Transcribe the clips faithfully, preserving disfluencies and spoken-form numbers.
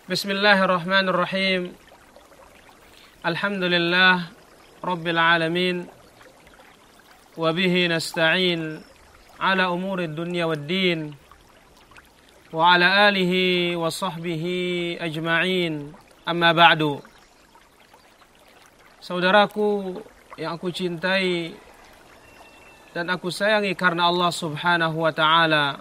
Bismillahirrahmanirrahim. Alhamdulillah Rabbil alamin. Wa bihi nasta'in ala umuri dunya waddin. Wa ala alihi wa sahbihi ajma'in. Amma ba'du. Saudaraku yang aku cintai dan aku sayangi karena Allah Subhanahu wa ta'ala.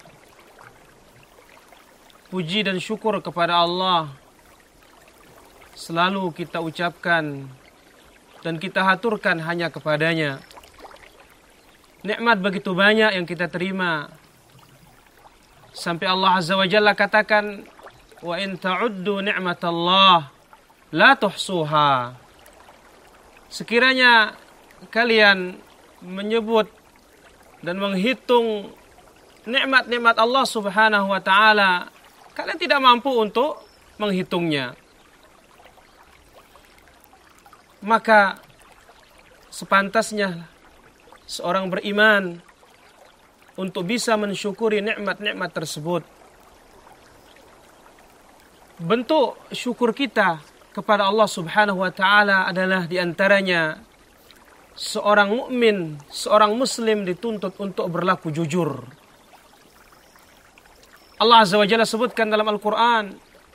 Puji dan syukur kepada Allah selalu kita ucapkan dan kita haturkan hanya kepadanya. Nikmat begitu banyak yang kita terima. Sampai Allah Azza wa Jalla katakan, "Wa in ta'uddu ni'matallah la tuhsuha." Sekiranya kalian menyebut dan menghitung nikmat-nikmat Allah Subhanahu wa ta'ala, kalian tidak mampu untuk menghitungnya. Maka sepantasnya seorang beriman untuk bisa mensyukuri nikmat-nikmat tersebut. Bentuk syukur kita kepada Allah Subhanahu wa ta'ala adalah diantaranya seorang mukmin, seorang muslim dituntut untuk berlaku jujur. Allah Azza wa Jalla sebutkan dalam Al-Quran,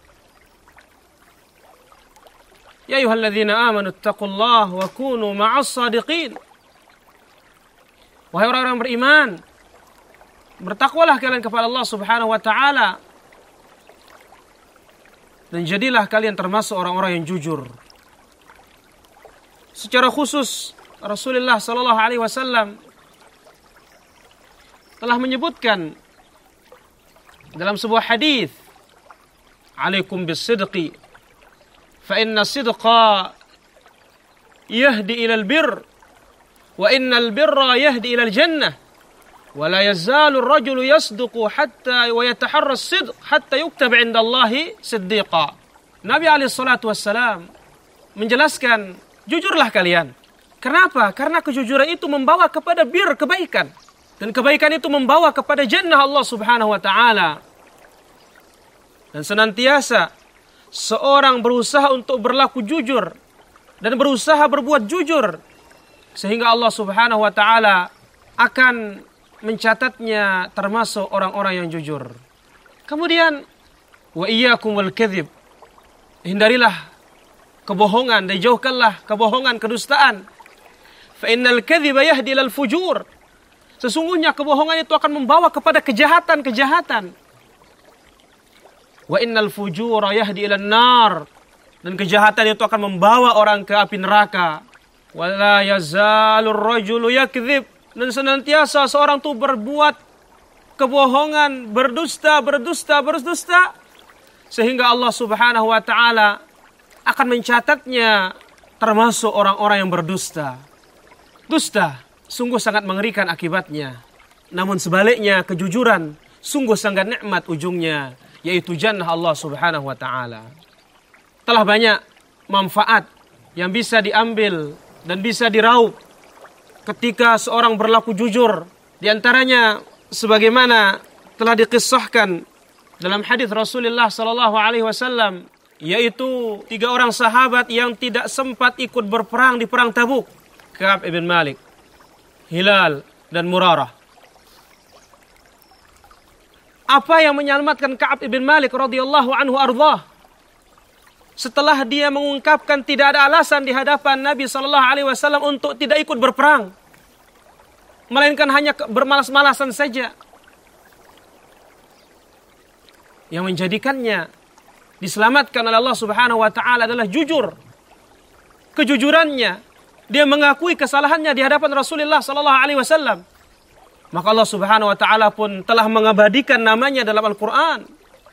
"Ya ayyuhalladzina amanu ittaqullaha wa kunu ma'as shadiqin." Wahai orang-orang beriman, bertakwalah kalian kepada Allah Subhanahu wa ta'ala dan jadilah kalian termasuk orang-orang yang jujur. Secara khusus Rasulullah sallallahu alaihi wasallam telah menyebutkan dalam sebuah hadis, "Alaikum bis-sidqi fa inna sidqa yahdi ila al-birr wa innal birra yahdi ila al-jannah wa la yazalu ar-rajulu yasduqu hatta wa yataharra as-sidq hatta yuktaba 'inda Allahi siddiqa." Nabi alaihi salatu wassalam menjelaskan, jujurlah kalian. Kenapa? Karena kejujuran itu membawa kepada bir, kebaikan. Dan kebaikan itu membawa kepada jannah Allah Subhanahu wa ta'ala. Dan senantiasa seorang berusaha untuk berlaku jujur dan berusaha berbuat jujur, sehingga Allah Subhanahu wa ta'ala akan mencatatnya termasuk orang-orang yang jujur. Kemudian, wa iyyakum wal kadhib. Hindarilah kebohongan dan jauhkanlah kebohongan, kedustaan. Fa innal kadhiba yahdi ilal fujur. Sesungguhnya kebohongan itu akan membawa kepada kejahatan-kejahatan. Wa innal fujura yahdi ilan nar. Dan kejahatan itu akan membawa orang ke api neraka. Wa la yazalur rajulu yakdzib. Dan senantiasa seorang itu berbuat kebohongan, berdusta, berdusta, berdusta, sehingga Allah Subhanahu wa ta'ala akan mencatatnya termasuk orang-orang yang berdusta. Dusta sungguh sangat mengerikan akibatnya. Namun sebaliknya kejujuran sungguh sangat nikmat ujungnya, yaitu jannah Allah Subhanahu wa ta'ala. Telah banyak manfaat yang bisa diambil dan bisa diraup ketika seorang berlaku jujur. Di antaranya sebagaimana telah dikisahkan dalam hadis Rasulullah sallallahu alaihi wasallam, yaitu tiga orang sahabat yang tidak sempat ikut berperang di perang Tabuk. Ka'ab ibn Malik, Hilal, dan Murarah. Apa yang menyelamatkan Ka'ab ibn Malik radhiyallahu anhu ardhah? Setelah dia mengungkapkan tidak ada alasan di hadapan Nabi sallallahu alaihi wasallam untuk tidak ikut berperang, melainkan hanya bermalas-malasan saja. Yang menjadikannya diselamatkan oleh Allah Subhanahu wa ta'ala adalah jujur. Kejujurannya, dia mengakui kesalahannya di hadapan Rasulullah sallallahu alaihi wasallam. Maka Allah Subhanahu wa ta'ala pun telah mengabadikan namanya dalam Al-Quran.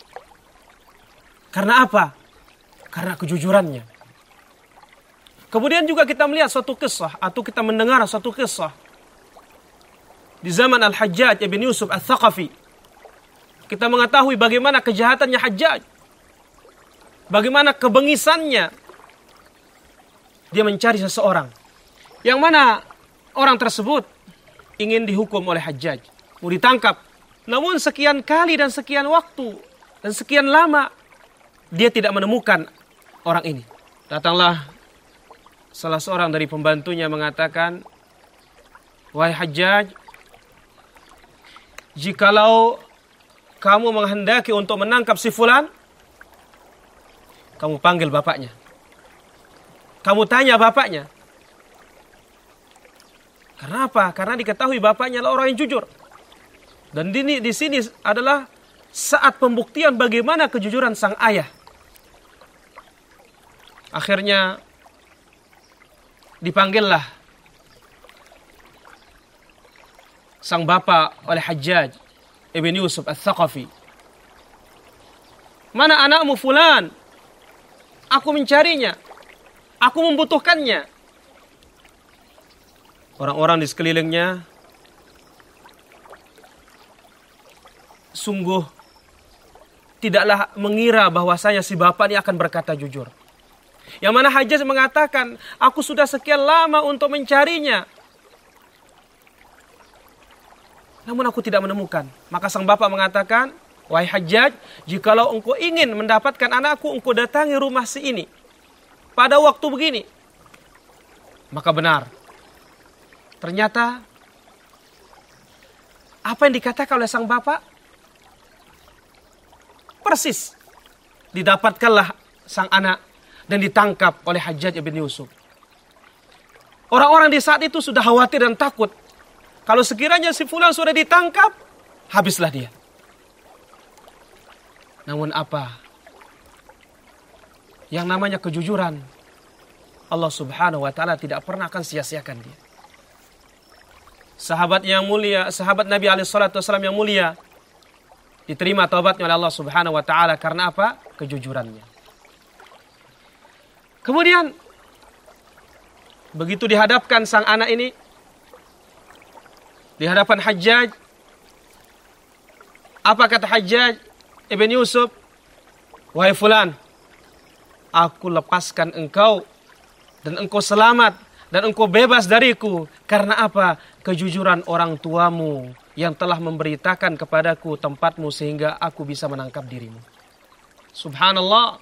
Karena apa? Karena kejujurannya. Kemudian juga kita melihat suatu kisah, atau kita mendengar suatu kisah di zaman Al-Hajjaj ibn Yusuf Al-Thaqafi. Kita mengetahui bagaimana kejahatannya Hajjaj, bagaimana kebengisannya. Dia mencari seseorang yang mana orang tersebut ingin dihukum oleh Hajjaj, mau ditangkap. Namun sekian kali dan sekian waktu dan sekian lama dia tidak menemukan orang ini. Datanglah salah seorang dari pembantunya mengatakan, wahai Hajjaj, jikalau kamu menghendaki untuk menangkap si fulan, kamu panggil bapaknya. Kamu tanya bapaknya. Karena apa? Karena diketahui bapaknya adalah orang yang jujur. Dan di, di sini adalah saat pembuktian bagaimana kejujuran sang ayah. Akhirnya dipanggillah sang bapak oleh Hajjaj Ibn Yusuf Al-Thaqafi. Mana anakmu fulan? Aku mencarinya. Aku membutuhkannya. Orang-orang di sekelilingnya sungguh tidaklah mengira bahwasanya si bapak ini akan berkata jujur. Yang mana Hajjaj mengatakan, aku sudah sekian lama untuk mencarinya, namun aku tidak menemukan. Maka sang bapak mengatakan, wahai Hajjaj, jikalau engkau ingin mendapatkan anakku, engkau datangi rumah si ini pada waktu begini. Maka benar. Ternyata apa yang dikatakan oleh sang bapak persis didapatkanlah sang anak dan ditangkap oleh Hajjaj ibn Yusuf. Orang-orang di saat itu sudah khawatir dan takut. Kalau sekiranya si fulan sudah ditangkap, habislah dia. Namun apa? Yang namanya kejujuran, Allah subhanahu wa ta'ala tidak pernah akan sia-siakan dia. Sahabat yang mulia, sahabat Nabi alaihi salatu wasallam yang mulia, diterima taubatnya oleh Allah subhanahu wa ta'ala karena apa? Kejujurannya. Kemudian begitu dihadapkan sang anak ini di hadapan Hajjaj, apa kata Hajjaj ibn Yusuf? Wahai fulan, aku lepaskan engkau dan engkau selamat dan engkau bebas dariku. Karena apa? Kejujuran orang tuamu yang telah memberitakan kepadaku tempatmu sehingga aku bisa menangkap dirimu. Subhanallah.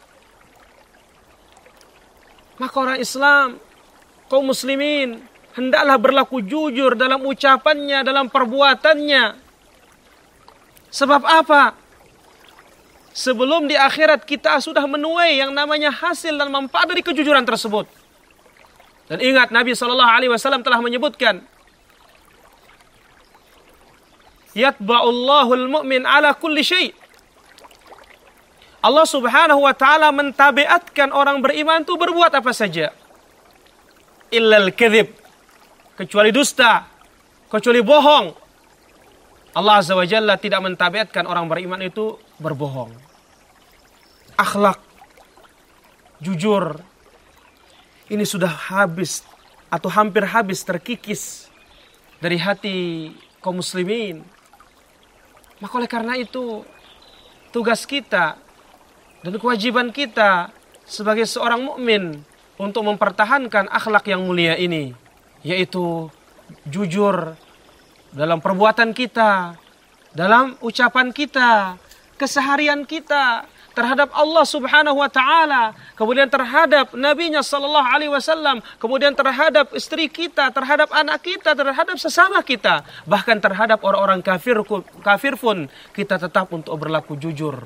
Maka orang Islam, kaum muslimin, hendaklah berlaku jujur dalam ucapannya, dalam perbuatannya. Sebab apa? Sebelum di akhirat kita sudah menuai yang namanya hasil dan manfaat dari kejujuran tersebut. Dan ingat, Nabi shallallahu alaihi wasallam telah menyebutkan, yatba'ullahul mu'min ala kulli syai'. Allah subhanahu wa ta'ala mentabiatkan orang beriman itu berbuat apa saja. Illal kadhib, kecuali dusta, kecuali bohong. Allah azza wa jalla tidak mentabiatkan orang beriman itu berbohong. Akhlak, jujur, ini sudah habis atau hampir habis terkikis dari hati kaum muslimin. Maka oleh karena itu, tugas kita dan kewajiban kita sebagai seorang mukmin untuk mempertahankan akhlak yang mulia ini, yaitu jujur dalam perbuatan kita, dalam ucapan kita, keseharian kita terhadap Allah subhanahu wa ta'ala, kemudian terhadap Nabi-Nya sallallahu alaihi wasallam, kemudian terhadap istri kita, terhadap anak kita, terhadap sesama kita, bahkan terhadap orang-orang kafir kafir pun kita tetap untuk berlaku jujur.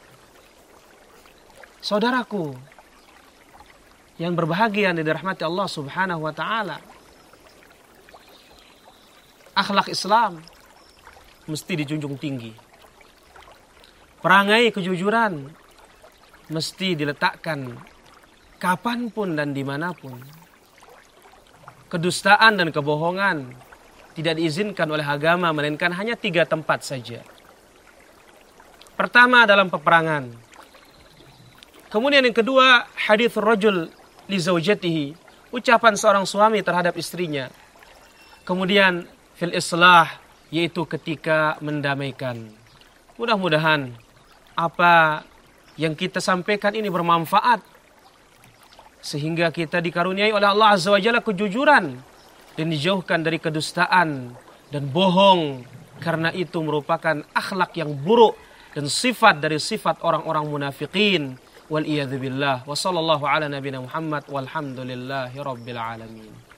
Saudaraku yang berbahagia yang dirahmati Allah subhanahu wa ta'ala, akhlak Islam mesti dijunjung tinggi. Perangai kejujuran mesti diletakkan kapanpun dan dimanapun. Kedustaan dan kebohongan tidak diizinkan oleh agama, melainkan hanya tiga tempat saja. Pertama, dalam peperangan. Kemudian yang kedua, hadits rajul li zaujatihi, ucapan seorang suami terhadap istrinya. Kemudian fil islah, yaitu ketika mendamaikan. Mudah-mudahan apa yang kita sampaikan ini bermanfaat, sehingga kita dikaruniai oleh Allah azza wa jalla kejujuran dan dijauhkan dari kedustaan dan bohong, karena itu merupakan akhlak yang buruk dan sifat dari sifat orang-orang munafikin Wal iyadzu billah. Wa sallallahu ala nabiyina Muhammad walhamdulillahi rabbil alamin.